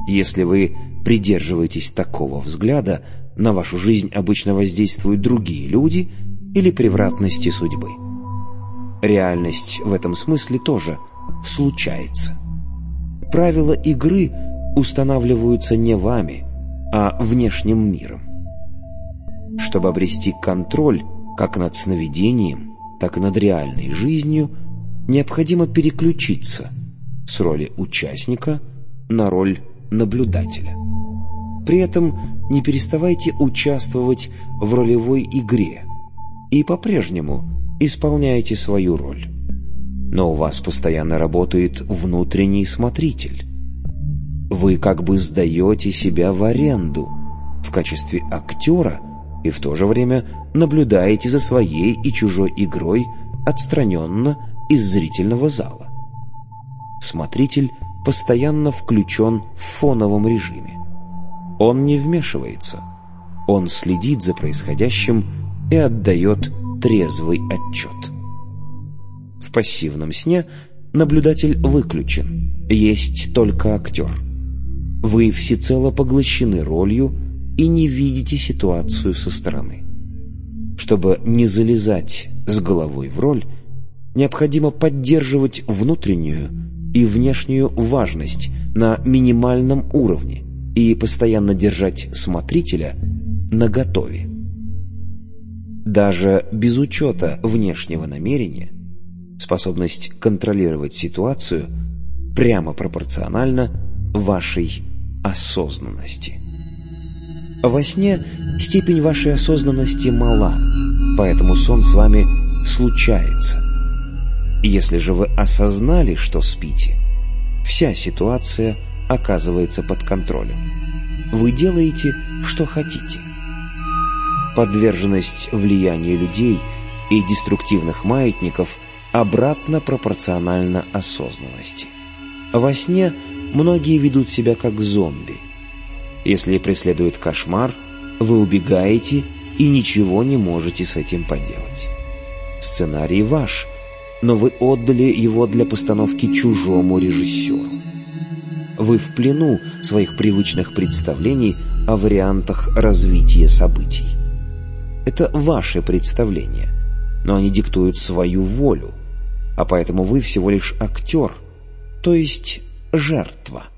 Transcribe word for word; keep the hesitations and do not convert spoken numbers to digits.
Если вы придерживаетесь такого взгляда, на вашу жизнь обычно воздействуют другие люди или превратности судьбы. Реальность в этом смысле тоже случается. Правила игры устанавливаются не вами, а внешним миром. Чтобы обрести контроль как над сновидением, так и над реальной жизнью, необходимо переключиться с роли участника на роль наблюдателя. При этом не переставайте участвовать в ролевой игре и по-прежнему исполняете свою роль. Но у вас постоянно работает внутренний смотритель. Вы как бы сдаете себя в аренду в качестве актера и в то же время наблюдаете за своей и чужой игрой отстраненно из зрительного зала. Смотритель постоянно включен в фоновом режиме. Он не вмешивается, он следит за происходящим и отдает трезвый отчет. В пассивном сне наблюдатель выключен, есть только актер. Вы всецело поглощены ролью и не видите ситуацию со стороны. Чтобы не залезать с головой в роль, необходимо поддерживать внутреннюю и внешнюю важность на минимальном уровне и постоянно держать смотрителя наготове. Даже без учета внешнего намерения, способность контролировать ситуацию прямо пропорциональна вашей осознанности. Во сне степень вашей осознанности мала, поэтому сон с вами случается. Если же вы осознали, что спите, вся ситуация оказывается под контролем. Вы делаете, что хотите. Подверженность влиянию людей и деструктивных маятников обратно пропорциональна осознанности. Во сне многие ведут себя как зомби. Если преследует кошмар, вы убегаете и ничего не можете с этим поделать. Сценарий ваш, но вы отдали его для постановки чужому режиссеру. Вы в плену своих привычных представлений о вариантах развития событий. Это ваши представления, но они диктуют свою волю, а поэтому вы всего лишь актер, то есть жертва.